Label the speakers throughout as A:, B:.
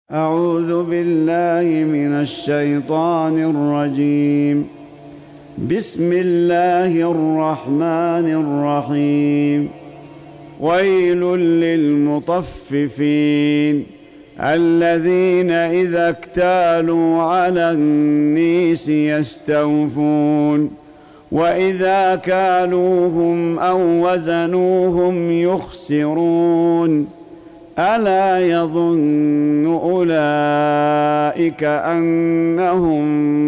A: أعوذ بالله من الشيطان الرجيم. بسم الله الرحمن الرحيم. ويل للمطففين الذين إذا اكتالوا على الناس يستوفون وإذا كالوهم أو وزنوهم يخسرون. ألا يظن أولئك أنهم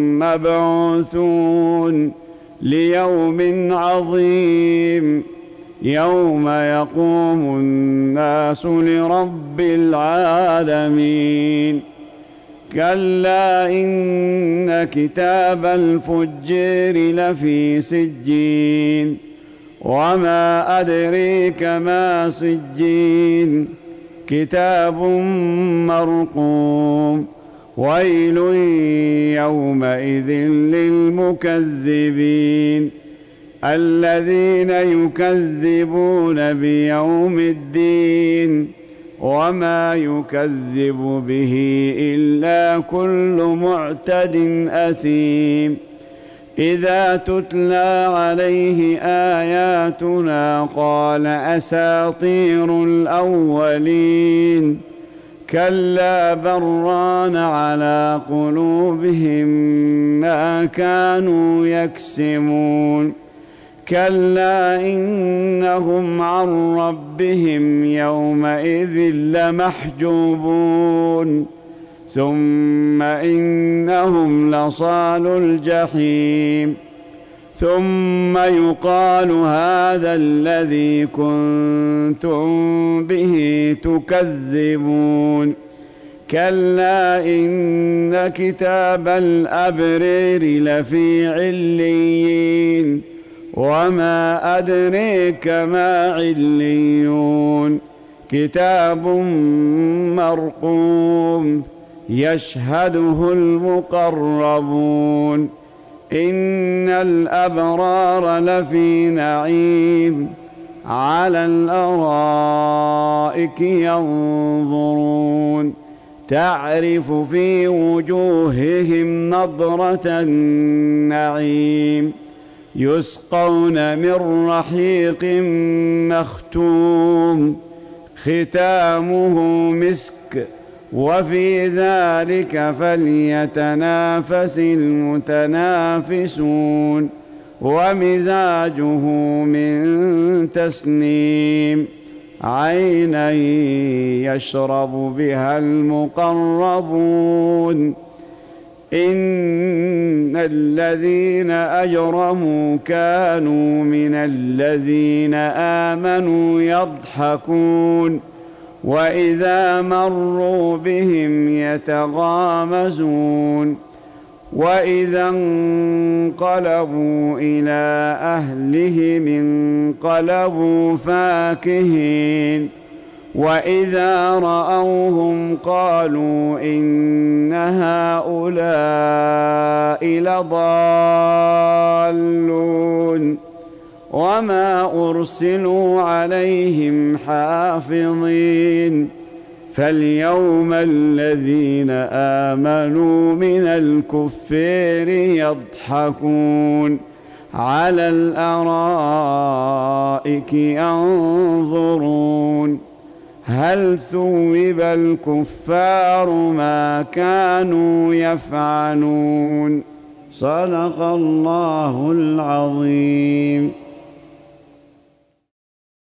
A: مبعوثون ليوم عظيم يوم يقوم الناس لرب العالمين. كلا إن كتاب الفجار لفي سجين وما أدريك ما سجين كتاب مرقوم. ويل يومئذ للمكذبين الذين يكذبون بيوم الدين وما يكذب به إلا كل معتد أثيم. إذا تتلى عليه آياتنا قال أساطير الأولين. كلا بران على قلوبهم ما كانوا يكسبون. كلا إنهم عن ربهم يومئذ لمحجوبون. ثم إنهم لصال الجحيم. ثم يقال هذا الذي كنتم به تكذبون. كلا إن كتاب الأبرار لفي عليين وما أدريك ما عليون كتاب مرقوم يشهده المقربون. إن الأبرار لفي نعيم على الأرائك ينظرون تعرف في وجوههم نضرة النعيم. يسقون من رحيق مختوم ختامه مسك وفي ذلك فليتنافس المتنافسون. ومزاجه من تسنيم عينا يشرب بها المقربون. إن الذين أجرموا كانوا من الذين آمنوا يضحكون وإذا مروا بهم يتغامزون. وإذا انقلبوا إلى أهلهم انقلبوا فاكهين. وإذا رأوهم قالوا إن هؤلاء لضالون وما أرسلوا عليهم حافظين. فاليوم الذين آمنوا من الكفار يضحكون على الأرائك ينظرون هل ثوب الكفار ما كانوا يفعلون. صدق الله العظيم.